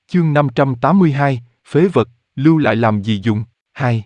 Chương 582, phế vật, lưu lại làm gì dùng, 2.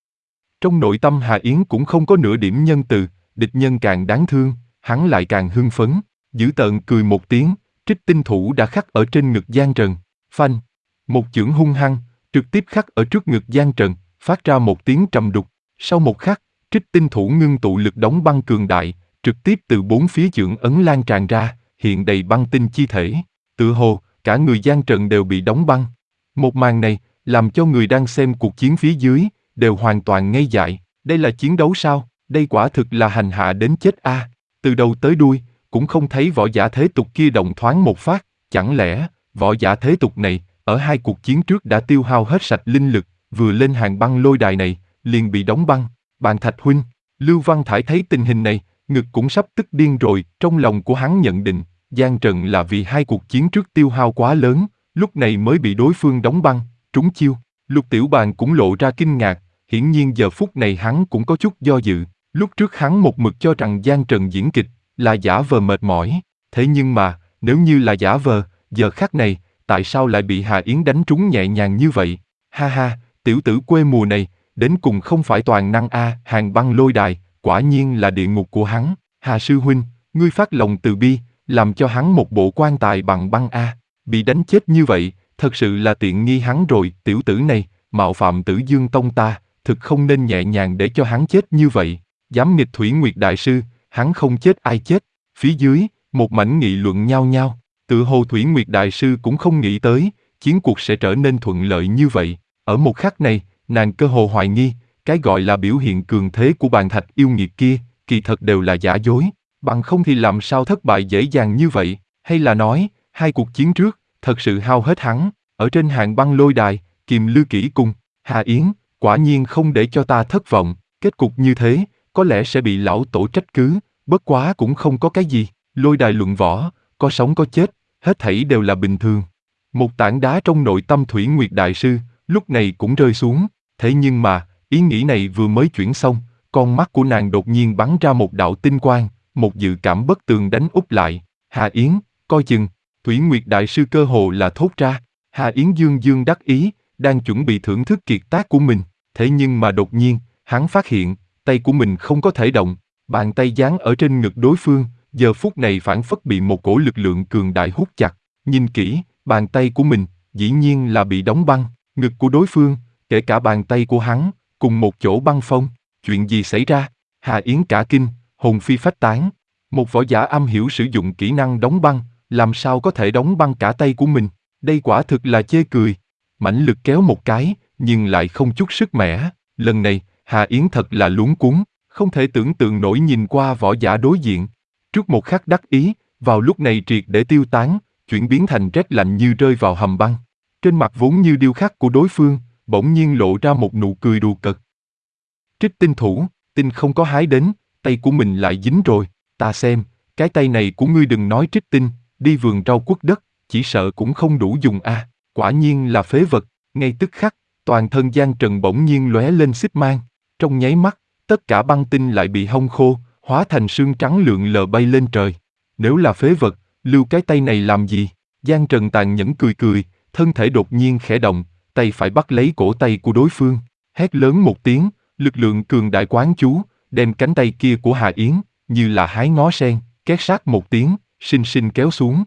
Trong nội tâm Hà Yến cũng không có nửa điểm nhân từ, địch nhân càng đáng thương, hắn lại càng hưng phấn, dữ tợn cười một tiếng, trích tinh thủ đã khắc ở trên ngực Giang Trần, phanh. Một chưởng hung hăng, trực tiếp khắc ở trước ngực Giang Trần, phát ra một tiếng trầm đục. Sau một khắc, trích tinh thủ ngưng tụ lực đóng băng cường đại, trực tiếp từ bốn phía chưởng ấn lan tràn ra, hiện đầy băng tinh chi thể. Tự hồ, cả người Giang Trần đều bị đóng băng. Một màn này, làm cho người đang xem cuộc chiến phía dưới, đều hoàn toàn ngây dại. Đây là chiến đấu sao? Đây quả thực là hành hạ đến chết a! Từ đầu tới đuôi, cũng không thấy võ giả thế tục kia động thoáng một phát. Chẳng lẽ, võ giả thế tục này, ở hai cuộc chiến trước đã tiêu hao hết sạch linh lực, vừa lên hàng băng lôi đài này, liền bị đóng băng. Bàn Thạch huynh, Lưu Văn Thải thấy tình hình này, ngực cũng sắp tức điên rồi. Trong lòng của hắn nhận định, Giang Trần là vì hai cuộc chiến trước tiêu hao quá lớn, lúc này mới bị đối phương đóng băng, trúng chiêu. Lục Tiểu Bàn cũng lộ ra kinh ngạc, hiển nhiên giờ phút này hắn cũng có chút do dự. Lúc trước hắn một mực cho rằng Giang Trần diễn kịch là giả vờ mệt mỏi, thế nhưng mà, nếu như là giả vờ, giờ khắc này, tại sao lại bị Hà Yến đánh trúng nhẹ nhàng như vậy? Ha ha, tiểu tử quê mùa này, đến cùng không phải toàn năng a, hàng băng lôi đài, quả nhiên là địa ngục của hắn. Hà sư huynh, ngươi phát lòng từ bi, làm cho hắn một bộ quan tài bằng băng a, bị đánh chết như vậy, thật sự là tiện nghi hắn rồi. Tiểu tử này, mạo phạm Tử Dương Tông ta, thực không nên nhẹ nhàng để cho hắn chết như vậy. Dám nghịch Thủy Nguyệt đại sư, hắn không chết ai chết. Phía dưới, một mảnh nghị luận nhao nhao, tự hồ Thủy Nguyệt đại sư cũng không nghĩ tới, chiến cuộc sẽ trở nên thuận lợi như vậy. Ở một khắc này, nàng cơ hồ hoài nghi, cái gọi là biểu hiện cường thế của Bàn Thạch yêu nghiệt kia, kỳ thật đều là giả dối, bằng không thì làm sao thất bại dễ dàng như vậy, hay là nói, hai cuộc chiến trước, thật sự hao hết hắn, ở trên hàng băng lôi đài, Kiềm Lư Kỷ cùng Hà Yến, quả nhiên không để cho ta thất vọng, kết cục như thế, có lẽ sẽ bị lão tổ trách cứ, bất quá cũng không có cái gì, lôi đài luận võ, có sống có chết, hết thảy đều là bình thường. Một tảng đá trong nội tâm Thủy Nguyệt đại sư, lúc này cũng rơi xuống, thế nhưng mà, ý nghĩ này vừa mới chuyển xong, con mắt của nàng đột nhiên bắn ra một đạo tinh quang, một dự cảm bất tường đánh úp lại. Hà Yến, coi chừng, Thủy Nguyệt đại sư cơ hồ là thốt ra. Hà Yến dương dương đắc ý, đang chuẩn bị thưởng thức kiệt tác của mình, thế nhưng mà đột nhiên, hắn phát hiện, tay của mình không có thể động, bàn tay dán ở trên ngực đối phương, giờ phút này phảng phất bị một cổ lực lượng cường đại hút chặt. Nhìn kỹ, bàn tay của mình, dĩ nhiên là bị đóng băng, ngực của đối phương, kể cả bàn tay của hắn, cùng một chỗ băng phong. Chuyện gì xảy ra? Hà Yến cả kinh, hồn phi phách tán. Một võ giả am hiểu sử dụng kỹ năng đóng băng, làm sao có thể đóng băng cả tay của mình? Đây quả thực là chê cười. Mãnh lực kéo một cái, nhưng lại không chút sức mẻ. Lần này, Hà Yến thật là luống cuống, không thể tưởng tượng nổi nhìn qua võ giả đối diện. Trước một khắc đắc ý, vào lúc này triệt để tiêu tán, chuyển biến thành rét lạnh như rơi vào hầm băng. Trên mặt vốn như điêu khắc của đối phương, bỗng nhiên lộ ra một nụ cười đùa cợt. Trích tinh thủ, tinh không có hái đến, tay của mình lại dính rồi, ta xem, cái tay này của ngươi đừng nói trích tinh, đi vườn rau quất đất, chỉ sợ cũng không đủ dùng a. Quả nhiên là phế vật. Ngay tức khắc, toàn thân Giang Trần bỗng nhiên lóe lên xích mang, trong nháy mắt, tất cả băng tinh lại bị hong khô, hóa thành sương trắng lượn lờ bay lên trời. Nếu là phế vật, lưu cái tay này làm gì? Giang Trần tàn nhẫn cười cười, thân thể đột nhiên khẽ động, tay phải bắt lấy cổ tay của đối phương, hét lớn một tiếng, lực lượng cường đại quán chú, đem cánh tay kia của Hà Yến, như là hái ngó sen, két sát một tiếng, sinh sinh kéo xuống.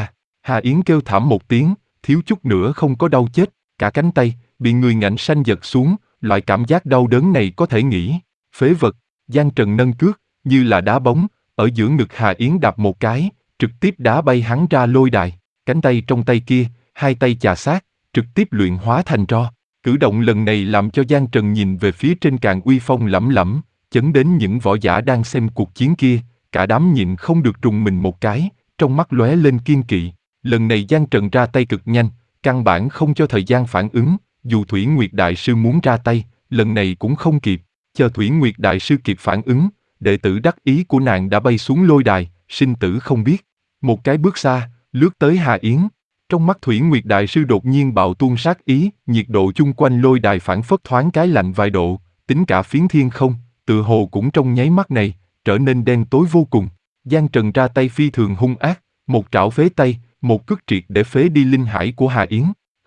Hà Yến kêu thảm một tiếng, thiếu chút nữa không có đau chết, cả cánh tay, bị người ngạnh sanh giật xuống, loại cảm giác đau đớn này có thể nghĩ. Phế vật, Giang Trần nâng cước, như là đá bóng, ở giữa ngực Hà Yến đạp một cái, trực tiếp đá bay hắn ra lôi đài, cánh tay trong tay kia, hai tay chà sát, trực tiếp luyện hóa thành tro. Cử động lần này làm cho Giang Trần nhìn về phía trên càng uy phong lẫm lẫm, chấn đến những võ giả đang xem cuộc chiến kia, cả đám nhịn không được trùng mình một cái, trong mắt lóe lên kiên kỵ. Lần này Giang Trần ra tay cực nhanh, căn bản không cho thời gian phản ứng, dù Thủy Nguyệt đại sư muốn ra tay, lần này cũng không kịp. Chờ Thủy Nguyệt đại sư kịp phản ứng, đệ tử đắc ý của nàng đã bay xuống lôi đài, sinh tử không biết. Một cái bước xa, lướt tới Hà Yến. Trong mắt Thủy Nguyệt đại sư đột nhiên bạo tuôn sát ý, nhiệt độ chung quanh lôi đài phảng phất thoáng cái lạnh vài độ, tính cả phiến thiên không, tự hồ cũng trong nháy mắt này, trở nên đen tối vô cùng. Giang Trần ra tay phi thường hung ác, một trảo phế tay, một cước triệt để phế đi linh hải của Hà Yến.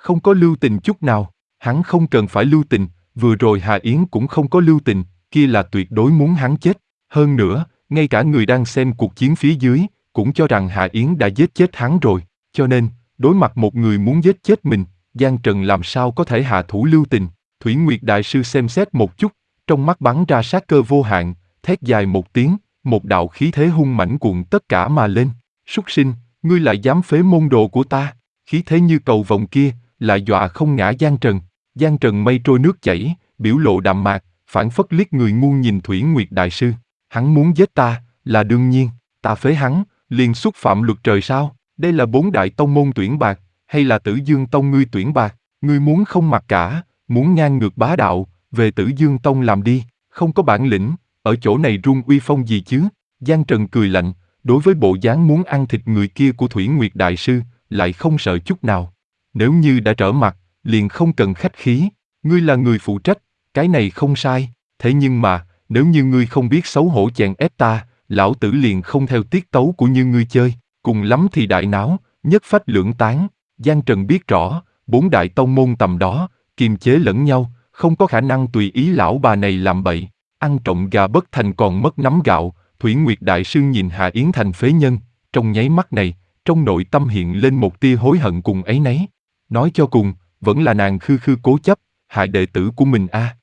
không có lưu tình chút nào. Hắn không cần phải lưu tình, vừa rồi Hà Yến cũng không có lưu tình, kia là tuyệt đối muốn hắn chết. Hơn nữa, ngay cả người đang xem cuộc chiến phía dưới, cũng cho rằng Hà Yến đã giết chết hắn rồi. Cho nên, đối mặt một người muốn giết chết mình, Giang Trần làm sao có thể hạ thủ lưu tình. Thủy Nguyệt Đại Sư xem xét một chút, trong mắt bắn ra sát cơ vô hạn, thét dài một tiếng, một đạo khí thế hung mãnh cuộn tất cả mà lên. Súc sinh, ngươi lại dám phế môn đồ của ta? Khí thế như cầu vồng kia, lại dọa không ngã Giang Trần. Giang Trần mây trôi nước chảy, biểu lộ đạm mạc, phảng phất liếc người ngu nhìn Thủy Nguyệt Đại Sư. Hắn muốn giết ta, là đương nhiên, ta phế hắn, liền xúc phạm luật trời sao? Đây là 4 đại tông môn tuyển bạc, hay là Tử Dương Tông ngươi tuyển bạc? Ngươi muốn không mặc cả, muốn ngang ngược bá đạo, về Tử Dương Tông làm đi, không có bản lĩnh, ở chỗ này run uy phong gì chứ? Giang Trần cười lạnh, đối với bộ dáng muốn ăn thịt người kia của Thủy Nguyệt Đại Sư, lại không sợ chút nào. Nếu như đã trở mặt, liền không cần khách khí, ngươi là người phụ trách, cái này không sai, thế nhưng mà, nếu như ngươi không biết xấu hổ chèn ép ta, lão tử liền không theo tiết tấu của như ngươi chơi, cùng lắm thì đại náo, nhất phách lưỡng tán. Giang Trần biết rõ, 4 đại tông môn tầm đó, kiềm chế lẫn nhau, không có khả năng tùy ý lão bà này làm bậy. Ăn trộm gà bất thành còn mất nắm gạo, Thủy Nguyệt Đại Sư nhìn Hà Yến thành phế nhân, trong nháy mắt này, trong nội tâm hiện lên một tia hối hận cùng áy náy. Nói cho cùng, vẫn là nàng khư khư cố chấp, hại đệ tử của mình a.